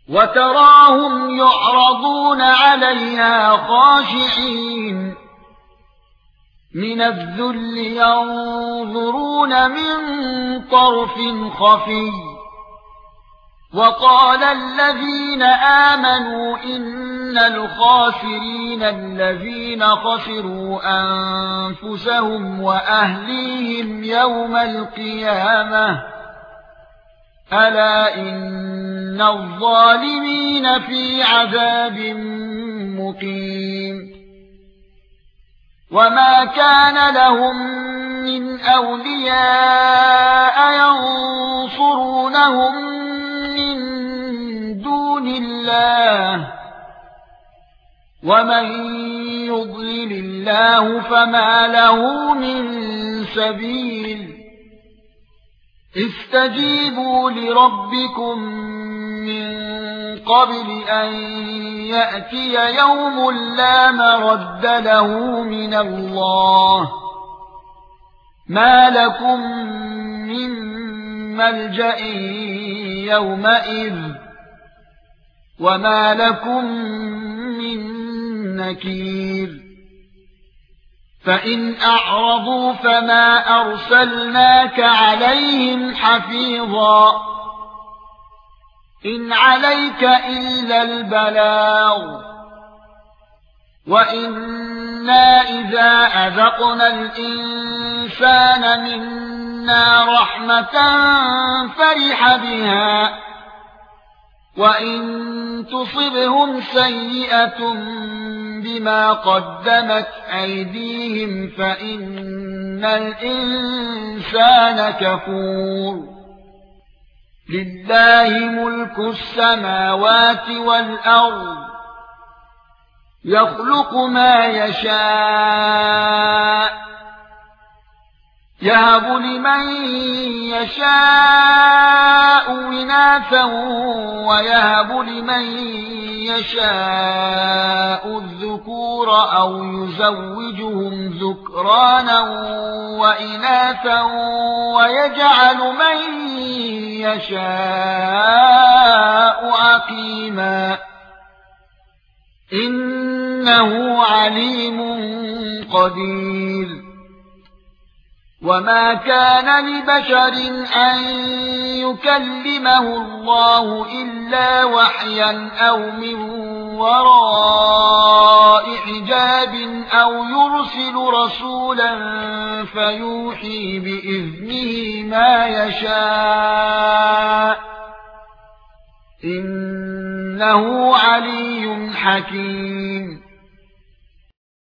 وتراهم يعرضون عليها خاشعين من الذل ينظرون من طرف خفي وقال الذين آمنوا إن الخاسرين الذين خسروا أنفسهم وأهليهم يوم القيامة ألا إن الظالمين في عذاب مقيم وما كان لهم من أولياء ينصرونهم من دون الله ومن يضلل الله فما له من سبيل استجيبوا لربكم من قبل أن يأتي يوم لا مرد له من الله ما لكم من ملجأ يومئذ وما لكم من نكير فإن أعرضوا فما أرسلناك عليهم حفيظا إن عليك إلا البلاغ وإنا إذا أذقنا الإنسان منا رحمة فرح بها وإن تصبهم سيئة بما قدمت أيديهم فإن الإنسان كفور لله ملك السماوات والأرض يخلق ما يشاء يهب لمن يشاء إناثا ويهب لمن يشاء الذكور أو يزوجهم ذكرانا وإناثا ويجعل من يشاء عقيما إنه عليم قدير وما كان لبشر أن يكلمه الله إلا وحيا أو من وراء حجاب أو يرسل رسولا فيوحي بإذنه ما يشاء إنه علي حكيم